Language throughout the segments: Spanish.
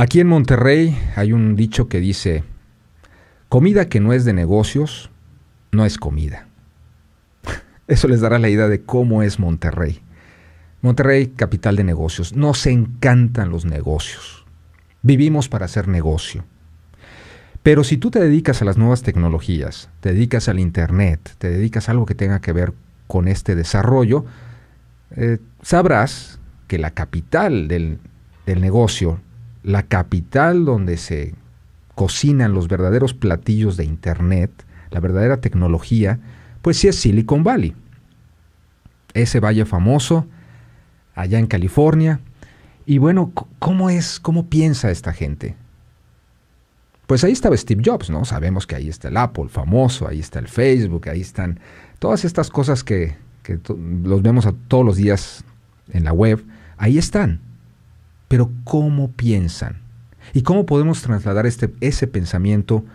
Aquí en Monterrey hay un dicho que dice, comida que no es de negocios, no es comida. Eso les dará la idea de cómo es Monterrey. Monterrey, capital de negocios. Nos encantan los negocios. Vivimos para hacer negocio. Pero si tú te dedicas a las nuevas tecnologías, te dedicas al internet, te dedicas a algo que tenga que ver con este desarrollo, sabrás que la capital del negocio, la capital donde se cocinan los verdaderos platillos de internet, la verdadera tecnología, pues sí es Silicon Valley. Ese valle famoso, allá en California. Y bueno, ¿cómo piensa esta gente? Pues ahí estaba Steve Jobs, ¿no? Sabemos que ahí está el Apple famoso, ahí está el Facebook, ahí están todas estas cosas que los vemos todos los días en la web, ahí están. Pero ¿cómo piensan? ¿Y cómo podemos trasladar ese pensamiento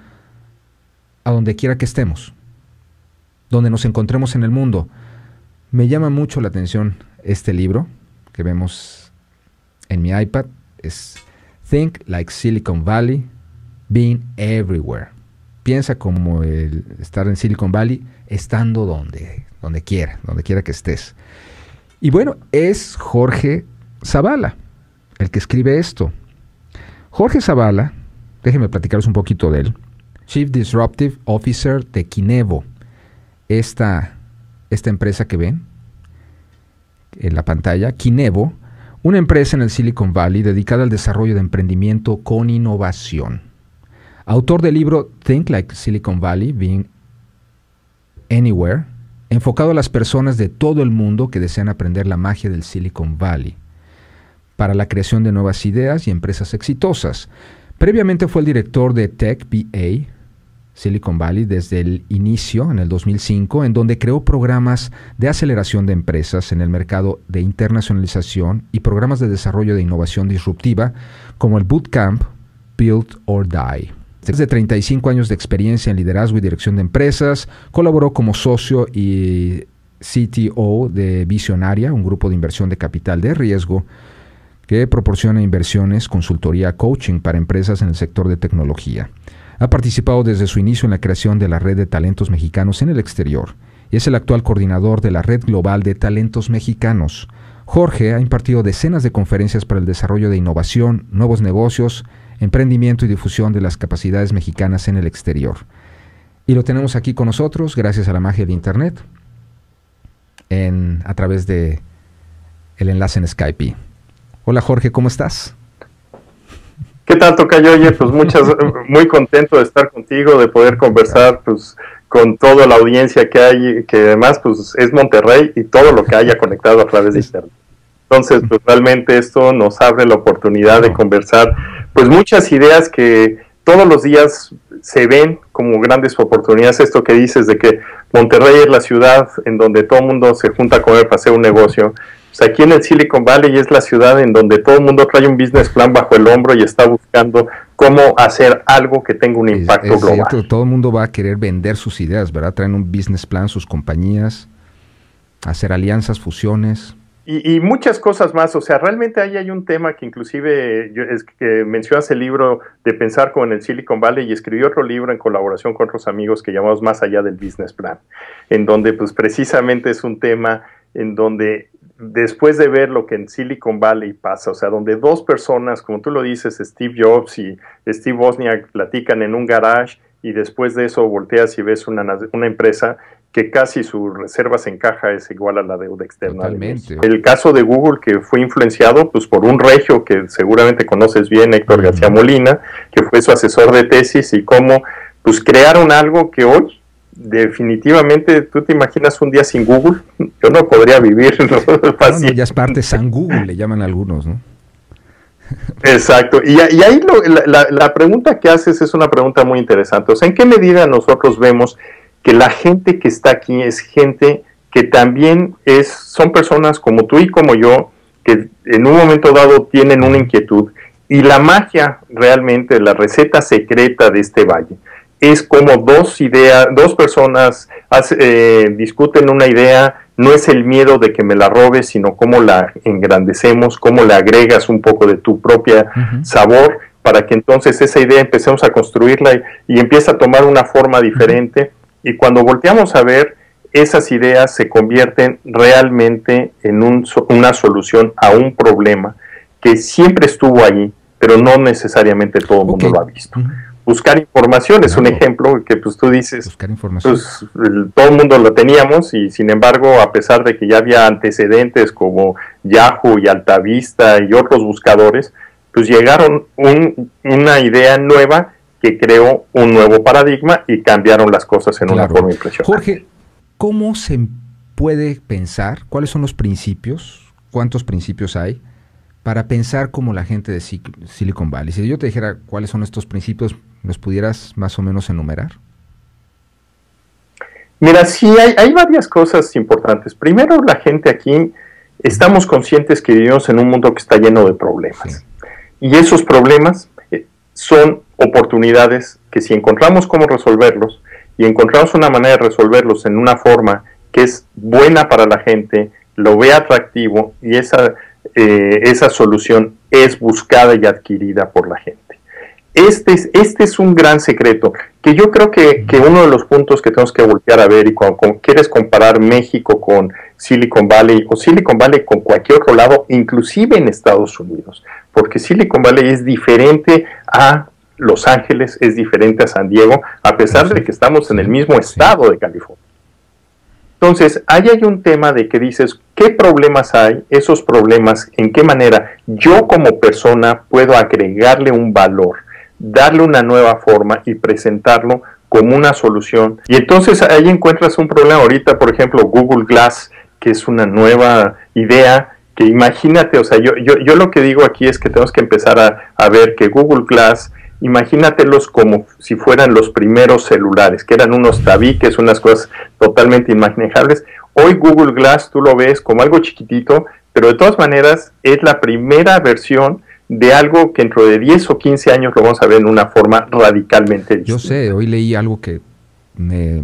a donde quiera que estemos? Donde nos encontremos en el mundo. Me llama mucho la atención este libro que vemos en mi iPad. Es Think Like Silicon Valley, Being Everywhere. Piensa como el estar en Silicon Valley, estando donde quiera que estés. Y bueno, es Jorge Zavala el que escribe esto. Jorge Zavala, déjenme platicaros un poquito de él. Chief Disruptive Officer de Kinevo. Esta empresa que ven en la pantalla, Kinevo, una empresa en el Silicon Valley dedicada al desarrollo de emprendimiento con innovación. Autor del libro Think Like Silicon Valley, Being Anywhere, enfocado a las personas de todo el mundo que desean aprender la magia del Silicon Valley para la creación de nuevas ideas y empresas exitosas. Previamente fue el director de Tech BA Silicon Valley desde el inicio, en el 2005, en donde creó programas de aceleración de empresas en el mercado de internacionalización y programas de desarrollo de innovación disruptiva como el Bootcamp Build or Die. Desde 35 años de experiencia en liderazgo y dirección de empresas, colaboró como socio y CTO de Visionaria, un grupo de inversión de capital de riesgo que proporciona inversiones, consultoría, coaching para empresas en el sector de tecnología. Ha participado desde su inicio en la creación de la Red de Talentos Mexicanos en el Exterior y es el actual coordinador de la Red Global de Talentos Mexicanos. Jorge ha impartido decenas de conferencias para el desarrollo de innovación, nuevos negocios, emprendimiento y difusión de las capacidades mexicanas en el exterior. Y lo tenemos aquí con nosotros gracias a la magia del Internet a través de el enlace en Skype. Hola Jorge, ¿cómo estás? ¿Qué tal, tocayo? Oye, pues muy contento de estar contigo, de poder conversar pues con toda la audiencia que hay, que además pues es Monterrey y todo lo que haya conectado a través de Internet. Entonces, pues realmente esto nos abre la oportunidad de conversar pues muchas ideas que todos los días se ven como grandes oportunidades. Esto que dices de que Monterrey es la ciudad en donde todo el mundo se junta a comer para hacer un negocio. Pues aquí en el Silicon Valley es la ciudad en donde todo el mundo trae un business plan bajo el hombro y está buscando cómo hacer algo que tenga un impacto global. Cierto, todo el mundo va a querer vender sus ideas, ¿verdad? Traen un business plan, sus compañías, hacer alianzas, fusiones. Y muchas cosas más. O sea, realmente ahí hay un tema que inclusive es que mencionas el libro de Pensar como en el Silicon Valley y escribí otro libro en colaboración con otros amigos que llamamos Más allá del business plan, en donde pues precisamente es un tema en donde después de ver lo que en Silicon Valley pasa, o sea, donde dos personas, como tú lo dices, Steve Jobs y Steve Wozniak platican en un garage y después de eso volteas y ves una empresa que casi su reservas en caja es igual a la deuda externa. Totalmente. El caso de Google, que fue influenciado pues por un regio que seguramente conoces bien, Héctor García Molina, que fue su asesor de tesis, y cómo pues crearon algo que hoy definitivamente, tú te imaginas un día sin Google, yo no podría vivir. No, ya es parte San Google, le llaman algunos, ¿no? Exacto, y ahí la pregunta que haces es una pregunta muy interesante. O sea, ¿en qué medida nosotros vemos que la gente que está aquí es gente que también son personas como tú y como yo, que en un momento dado tienen una inquietud, y la magia realmente, la receta secreta de este valle, es como dos personas discuten una idea, no es el miedo de que me la robes, sino cómo la engrandecemos, cómo le agregas un poco de tu propia sabor para que entonces esa idea empecemos a construirla y empieza a tomar una forma diferente, y cuando volteamos a ver, esas ideas se convierten realmente en una solución a un problema que siempre estuvo ahí, pero no necesariamente todo el mundo lo ha visto. Buscar información es un ejemplo que pues tú dices, buscar información. Pues, todo el mundo lo teníamos, y sin embargo, a pesar de que ya había antecedentes como Yahoo y Altavista y otros buscadores, pues llegaron una idea nueva que creó un nuevo paradigma y cambiaron las cosas en una forma impresionante. Jorge, ¿cómo se puede pensar? ¿Cuáles son los principios? ¿Cuántos principios hay para pensar como la gente de Silicon Valley? Si yo te dijera cuáles son estos principios, ¿los pudieras más o menos enumerar? Mira, sí, hay varias cosas importantes. Primero, la gente aquí, estamos conscientes que vivimos en un mundo que está lleno de problemas. Sí. Y esos problemas son oportunidades que, si encontramos cómo resolverlos y encontramos una manera de resolverlos en una forma que es buena para la gente, lo ve atractivo, y esa solución es buscada y adquirida por la gente. Este es un gran secreto, que yo creo que uno de los puntos que tenemos que voltear a ver, y cuando quieres comparar México con Silicon Valley, o Silicon Valley con cualquier otro lado, inclusive en Estados Unidos, porque Silicon Valley es diferente a Los Ángeles, es diferente a San Diego, a pesar de que estamos en el mismo estado de California. Entonces, ahí hay un tema de que dices, ¿qué problemas hay? Esos problemas, ¿en qué manera yo como persona puedo agregarle un valor, darle una nueva forma y presentarlo como una solución? Y entonces ahí encuentras un problema ahorita, por ejemplo, Google Glass, que es una nueva idea, que imagínate, o sea, yo lo que digo aquí es que tenemos que empezar a ver que Google Glass, imagínatelos como si fueran los primeros celulares, que eran unos tabiques, unas cosas totalmente inmanejables. Hoy Google Glass tú lo ves como algo chiquitito, pero de todas maneras es la primera versión de algo que dentro de 10 o 15 años lo vamos a ver en una forma radicalmente distinta. Yo sé, hoy leí algo que me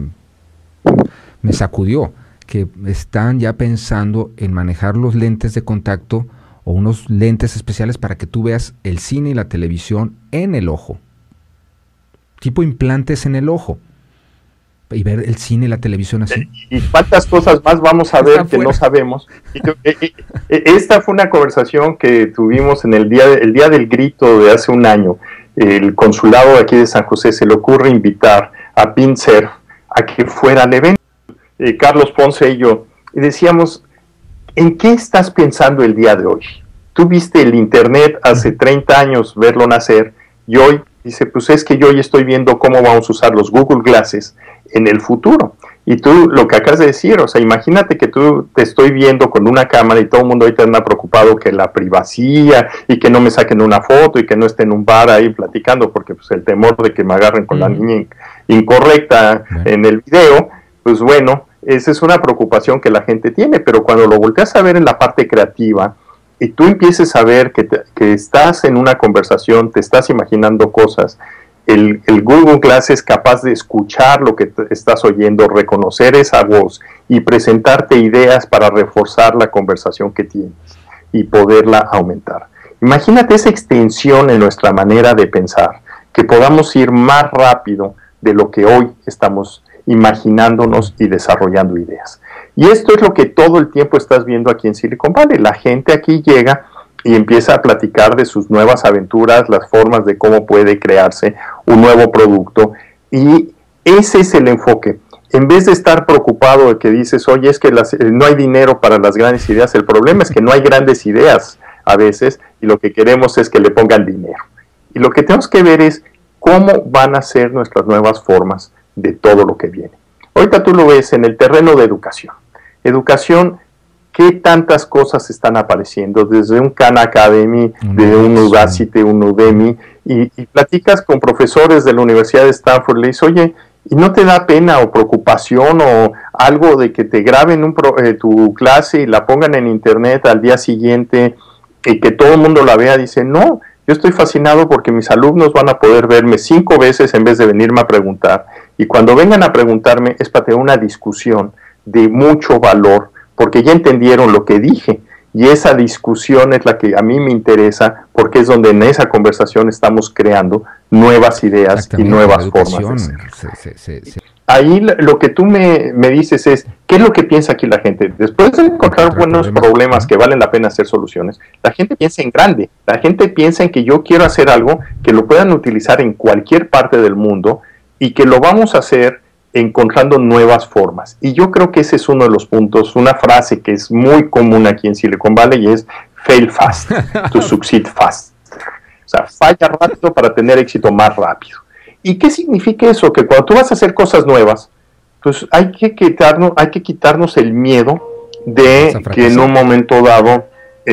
sacudió, que están ya pensando en manejar los lentes de contacto o unos lentes especiales para que tú veas el cine y la televisión en el ojo. Tipo implantes en el ojo. Y ver el cine y la televisión así. Y cuántas cosas más vamos a ver que no sabemos. Esta fue una conversación que tuvimos en el día del grito de hace un año. El consulado de aquí de San José se le ocurre invitar a Pincer a que fuera al evento. Carlos Ponce y yo. Y decíamos, ¿en qué estás pensando el día de hoy? Tú viste el internet hace 30 años verlo nacer, y hoy dice, pues es que yo hoy estoy viendo cómo vamos a usar los Google Glasses en el futuro. Y tú lo que acabas de decir, o sea, imagínate que tú te estoy viendo con una cámara y todo el mundo ahorita anda preocupado que la privacidad y que no me saquen una foto y que no esté en un bar ahí platicando, porque pues el temor de que me agarren con la niña incorrecta en el video, pues bueno, esa es una preocupación que la gente tiene. Pero cuando lo volteas a ver en la parte creativa y tú empieces a ver que estás en una conversación, te estás imaginando cosas, el Google Glass es capaz de escuchar lo que estás oyendo, reconocer esa voz y presentarte ideas para reforzar la conversación que tienes y poderla aumentar. Imagínate esa extensión en nuestra manera de pensar, que podamos ir más rápido de lo que hoy estamos imaginándonos y desarrollando ideas. Y esto es lo que todo el tiempo estás viendo aquí en Silicon Valley. La gente aquí llega y empieza a platicar de sus nuevas aventuras, las formas de cómo puede crearse un nuevo producto, y ese es el enfoque. En vez de estar preocupado de que dices, oye, es que no hay dinero para las grandes ideas, el problema es que no hay grandes ideas a veces, y lo que queremos es que le pongan dinero. Y lo que tenemos que ver es cómo van a ser nuestras nuevas formas de todo lo que viene. Ahorita tú lo ves en el terreno de educación. Educación, ¿qué tantas cosas están apareciendo? Desde un Khan Academy, de un Udacity, un Udemy, y platicas con profesores de la Universidad de Stanford, le dices, oye, ¿y no te da pena o preocupación o algo de que te graben tu clase y la pongan en internet al día siguiente y que todo el mundo la vea? Dice, no, yo estoy fascinado porque mis alumnos van a poder verme 5 veces en vez de venirme a preguntar. Y cuando vengan a preguntarme es para tener una discusión de mucho valor, porque ya entendieron lo que dije Y esa discusión es la que a mí me interesa, porque es donde en esa conversación estamos creando nuevas ideas y nuevas formas de ser. Ahí lo que tú me dices es, ¿qué es lo que piensa aquí la gente? Después de encontrar buenos problemas que valen la pena hacer soluciones, la gente piensa en grande, la gente piensa en que yo quiero hacer algo que lo puedan utilizar en cualquier parte del mundo y que lo vamos a hacer encontrando nuevas formas. Y yo creo que ese es uno de los puntos, una frase que es muy común aquí en Silicon Valley, y es fail fast, to succeed fast. O sea, falla rápido para tener éxito más rápido. ¿Y qué significa eso? Que cuando tú vas a hacer cosas nuevas, pues hay que quitarnos el miedo de que en un momento dado,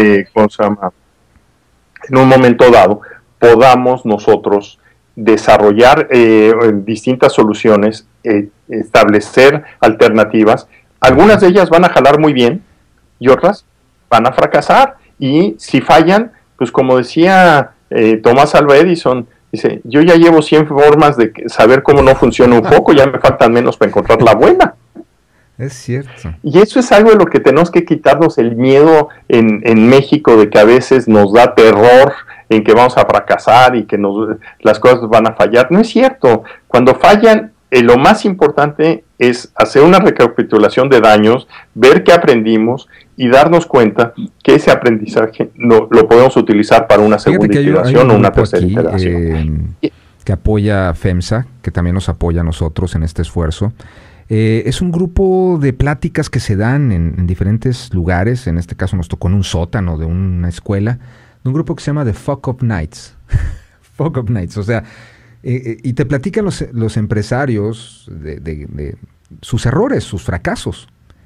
podamos nosotros desarrollar distintas soluciones, establecer alternativas. Algunas de ellas van a jalar muy bien y otras van a fracasar. Y si fallan, pues como decía Thomas Alva Edison, dice, yo ya llevo 100 formas de saber cómo no funciona un foco, ya me faltan menos para encontrar la buena. Es cierto. Y eso es algo de lo que tenemos que quitarnos el miedo en México, de que a veces nos da terror en que vamos a fracasar y que las cosas van a fallar. No es cierto. Cuando fallan, lo más importante es hacer una recapitulación de daños, ver qué aprendimos y darnos cuenta que ese aprendizaje lo podemos utilizar para una segunda iteración o una tercera iteración. Que apoya FEMSA, que también nos apoya a nosotros en este esfuerzo. Es un grupo de pláticas que se dan en diferentes lugares. En este caso nos tocó en un sótano de una escuela, de un grupo que se llama The Fuck Up Nights. Fuck Up Nights, o sea, y te platican los empresarios de sus errores, sus fracasos.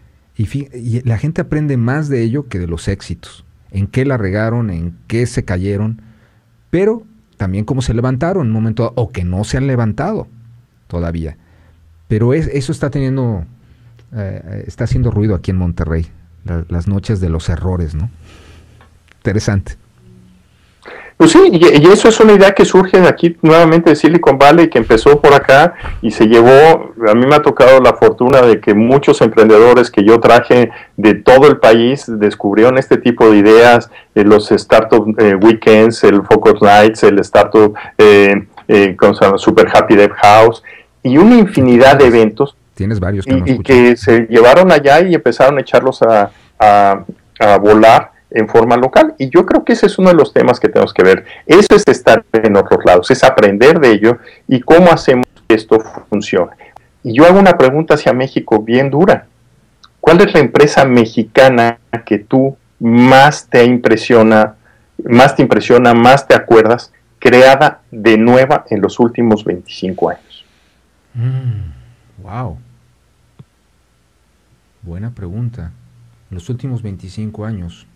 Y la gente aprende más de ello que de los éxitos. En qué la regaron, en qué se cayeron, pero también cómo se levantaron en un momento, o que no se han levantado todavía. Pero eso está está haciendo ruido aquí en Monterrey, las noches de los errores, ¿no? Interesante. Pues sí, y eso es una idea que surge de aquí nuevamente de Silicon Valley, que empezó por acá y se llevó. A mí me ha tocado la fortuna de que muchos emprendedores que yo traje de todo el país descubrieron este tipo de ideas, los Startup Weekends, el Focus Nights, el Startup Super Happy Dev House, y una infinidad de eventos. Tienes varios que y que se llevaron allá y empezaron a echarlos a volar en forma local. Y yo creo que ese es uno de los temas que tenemos que ver. Eso es estar en otros lados, es aprender de ello y cómo hacemos que esto funcione. Y yo hago una pregunta hacia México bien dura. ¿Cuál es la empresa mexicana que tú más te impresiona, más te acuerdas, creada de nueva en los últimos 25 años? Wow. Buena pregunta. Los últimos 25 años.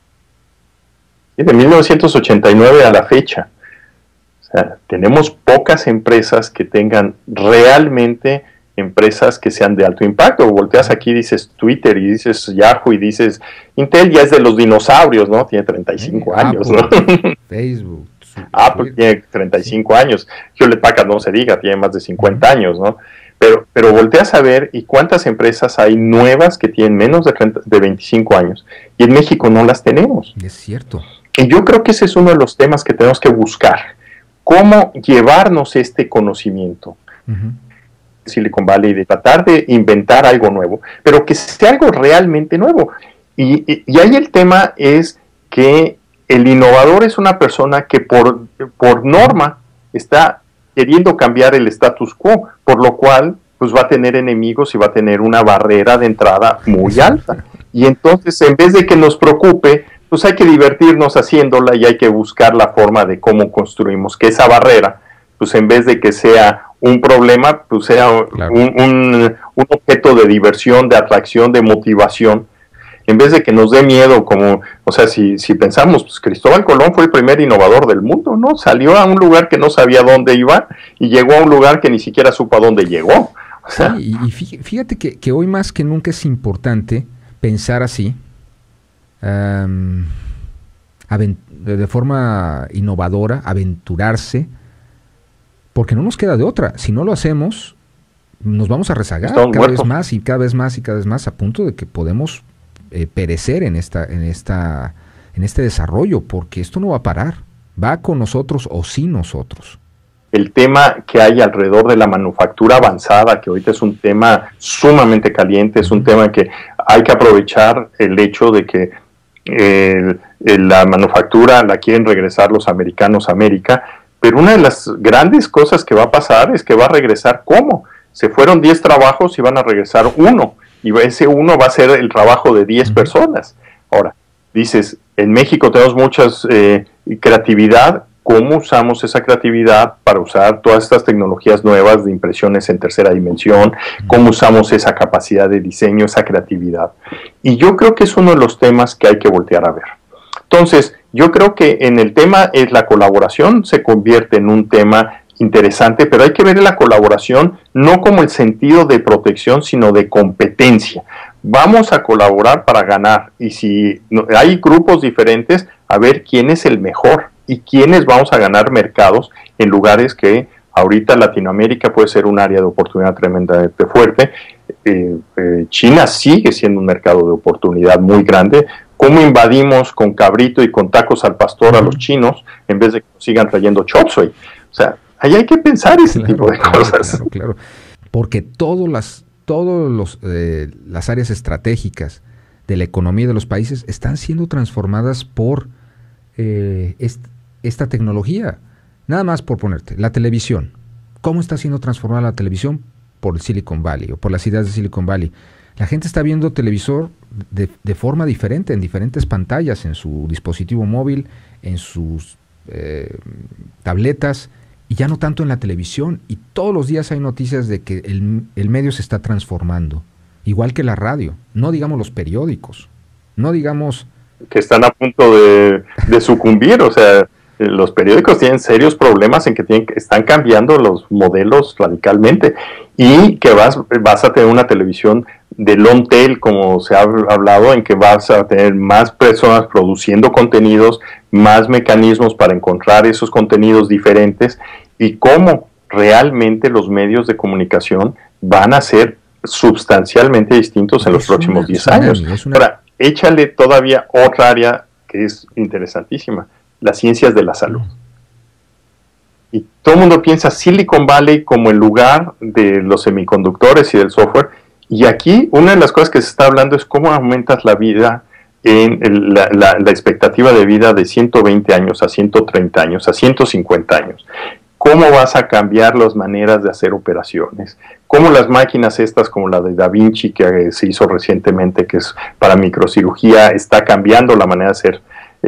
De 1989 a la fecha. O sea, tenemos pocas empresas que tengan realmente empresas que sean de alto impacto. Volteas aquí, dices Twitter y dices Yahoo y dices Intel, ya es de los dinosaurios, ¿no? Tiene 35 años, Apple, ¿no? Facebook. Apple tiene 35 años. Hewlett Packard no se diga, tiene más de 50 años, ¿no? Pero volteas a ver y cuántas empresas hay nuevas que tienen menos de 25 años. Y en México no las tenemos. Es cierto. Y yo creo que ese es uno de los temas que tenemos que buscar. Cómo llevarnos este conocimiento. Silicon Valley, de tratar de inventar algo nuevo, pero que sea algo realmente nuevo. Y ahí el tema es que el innovador es una persona que por norma está queriendo cambiar el status quo, por lo cual pues va a tener enemigos y va a tener una barrera de entrada muy alta. Y entonces, en vez de que nos preocupe, pues hay que divertirnos haciéndola y hay que buscar la forma de cómo construimos que esa barrera, pues en vez de que sea un problema, pues sea claro, un objeto de diversión, de atracción, de motivación, en vez de que nos dé miedo, como, o sea, si pensamos, pues Cristóbal Colón fue el primer innovador del mundo, ¿no? Salió a un lugar que no sabía dónde iba y llegó a un lugar que ni siquiera supo a dónde llegó. O sea, sí, y fíjate que hoy más que nunca es importante pensar así, de forma innovadora, aventurarse, porque no nos queda de otra. Si no lo hacemos, nos vamos a rezagar cada vez más y cada vez más y cada vez más, a punto de que podemos perecer en este desarrollo, porque esto no va a parar, va con nosotros o sin nosotros. El tema que hay alrededor de la manufactura avanzada, que ahorita es un tema sumamente caliente, es un tema que hay que aprovechar el hecho de que la manufactura la quieren regresar los americanos a América, pero una de las grandes cosas que va a pasar es que va a regresar ¿cómo? Se fueron 10 trabajos y van a regresar uno, y ese uno va a ser el trabajo de 10 personas. Ahora, dices, en México tenemos mucha creatividad. ¿Cómo usamos esa creatividad para usar todas estas tecnologías nuevas de impresiones en tercera dimensión? ¿Cómo usamos esa capacidad de diseño, esa creatividad? Y yo creo que es uno de los temas que hay que voltear a ver. Entonces, yo creo que en el tema es la colaboración, se convierte en un tema interesante, pero hay que ver la colaboración no como el sentido de protección, sino de competencia. Vamos a colaborar para ganar, y si hay grupos diferentes, a ver quién es el mejor y quiénes vamos a ganar mercados en lugares que ahorita Latinoamérica puede ser un área de oportunidad tremendamente fuerte. China sigue siendo un mercado de oportunidad muy grande. ¿Cómo invadimos con cabrito y con tacos al pastor a los chinos en vez de que nos sigan trayendo chop suey? O sea, ahí hay que pensar ese tipo de cosas. Claro. Porque todas las áreas estratégicas de la economía de los países están siendo transformadas por esta tecnología. Nada más por ponerte, la televisión. ¿Cómo está siendo transformada la televisión? Por el Silicon Valley o por las ideas de Silicon Valley. La gente está viendo televisor de forma diferente, en diferentes pantallas, en su dispositivo móvil, en sus tabletas, y ya no tanto en la televisión. Y todos los días hay noticias de que el medio se está transformando, igual que la radio. No digamos los periódicos, no digamos... que están a punto de sucumbir. O sea, los periódicos tienen serios problemas en que están cambiando los modelos radicalmente, y que vas a tener una televisión de long tail, como se ha hablado, en que vas a tener más personas produciendo contenidos, más mecanismos para encontrar esos contenidos diferentes, y cómo realmente los medios de comunicación van a ser sustancialmente distintos en los próximos 10 años. Ahora, échale todavía otra área que es interesantísima, las ciencias de la salud. Y todo el mundo piensa Silicon Valley como el lugar de los semiconductores y del software, y aquí una de las cosas que se está hablando es cómo aumentas la vida, la expectativa de vida de 120 años a 130 años, a 150 años. ¿Cómo vas a cambiar las maneras de hacer operaciones? ¿Cómo las máquinas estas, como la de Da Vinci, que se hizo recientemente, que es para microcirugía, está cambiando la manera de hacer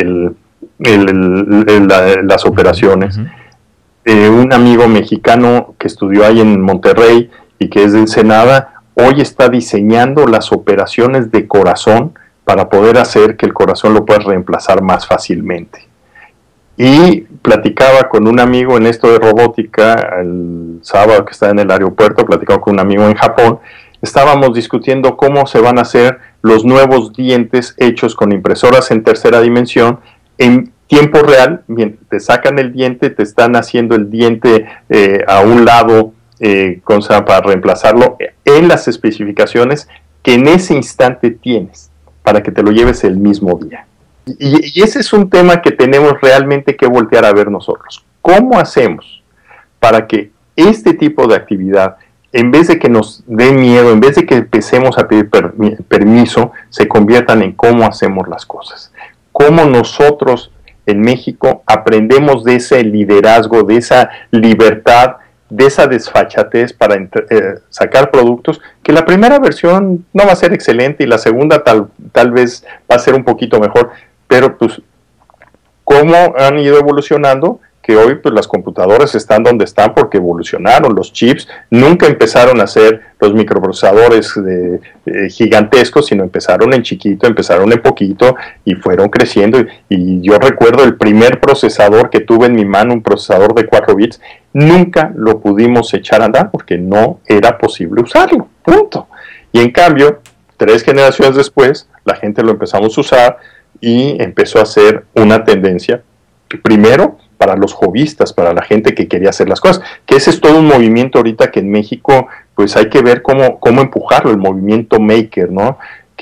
las operaciones? Un amigo mexicano que estudió ahí en Monterrey y que es de Ensenada, hoy está diseñando las operaciones de corazón para poder hacer que el corazón lo puedas reemplazar más fácilmente. Y platicaba con un amigo en esto de robótica, el sábado que estaba en el aeropuerto, platicaba con un amigo en Japón, estábamos discutiendo cómo se van a hacer los nuevos dientes hechos con impresoras en tercera dimensión en tiempo real. Te sacan el diente, te están haciendo el diente a un lado para reemplazarlo en las especificaciones que en ese instante tienes, para que te lo lleves el mismo día. Y ese es un tema que tenemos realmente que voltear a ver nosotros. ¿Cómo hacemos para que este tipo de actividad, en vez de que nos dé miedo, en vez de que empecemos a pedir permiso, se conviertan en cómo hacemos las cosas? ¿Cómo nosotros en México aprendemos de ese liderazgo, de esa libertad, de esa desfachatez para sacar productos, que la primera versión no va a ser excelente y la segunda tal vez va a ser un poquito mejor, pero pues cómo han ido evolucionando, que hoy pues las computadoras están donde están porque evolucionaron, los chips nunca empezaron a ser los microprocesadores gigantescos, sino empezaron en chiquito, empezaron en poquito y fueron creciendo, y yo recuerdo el primer procesador que tuve en mi mano, un procesador de 4 bits, nunca lo pudimos echar a andar porque no era posible usarlo, punto. Y en cambio, 3 generaciones después, la gente lo empezamos a usar y empezó a ser una tendencia, primero para los hobbyistas, para la gente que quería hacer las cosas, que ese es todo un movimiento ahorita que en México pues hay que ver cómo empujarlo, el movimiento maker, ¿no?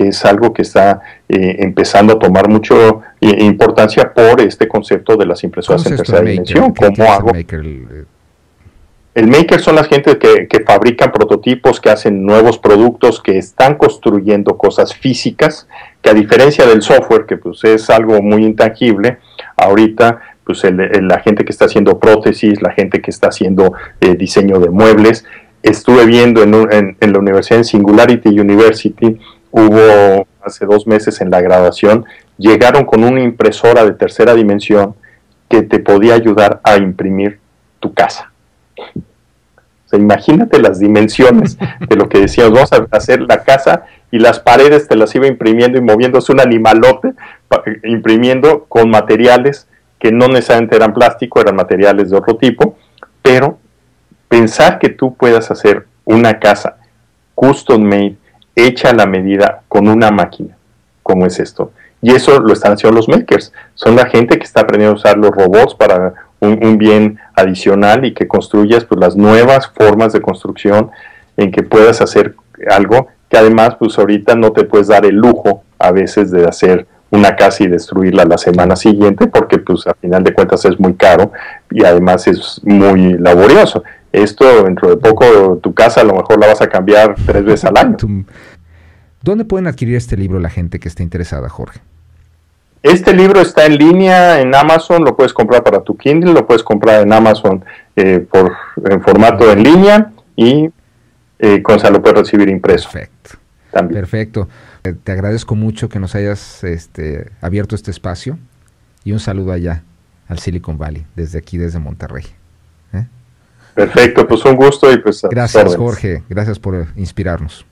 que es algo que está empezando a tomar mucho importancia por este concepto de las impresoras en tercera dimensión. ¿Cómo hago? El maker son las gente que fabrican prototipos, que hacen nuevos productos, que están construyendo cosas físicas, que a diferencia del software, que pues es algo muy intangible, ahorita pues la gente que está haciendo prótesis, la gente que está haciendo diseño de muebles. Estuve viendo en la universidad, en Singularity University, hubo hace 2 meses en la graduación, llegaron con una impresora de tercera dimensión que te podía ayudar a imprimir tu casa. O sea, imagínate las dimensiones de lo que decíamos, vamos a hacer la casa y las paredes te las iba imprimiendo y moviéndose un animalote, imprimiendo con materiales que no necesariamente eran plástico, eran materiales de otro tipo, pero pensar que tú puedas hacer una casa custom made, hecha a la medida con una máquina, como es esto. Y eso lo están haciendo los makers. Son la gente que está aprendiendo a usar los robots para un bien adicional y que construyas pues las nuevas formas de construcción en que puedas hacer algo que además pues ahorita no te puedes dar el lujo a veces de hacer una casa y destruirla la semana siguiente porque pues a final de cuentas es muy caro y además es muy laborioso. Esto dentro de poco tu casa a lo mejor la vas a cambiar 3 veces al año. ¿Dónde pueden adquirir este libro la gente que esté interesada, Jorge? Este libro está en línea en Amazon, lo puedes comprar para tu Kindle, lo puedes comprar en Amazon en formato en línea y lo puedes recibir impreso. Perfecto. También. Perfecto. Te agradezco mucho que nos hayas abierto este espacio y un saludo allá al Silicon Valley, desde aquí, desde Monterrey. Perfecto, pues un gusto y pues gracias, Jorge, gracias por inspirarnos.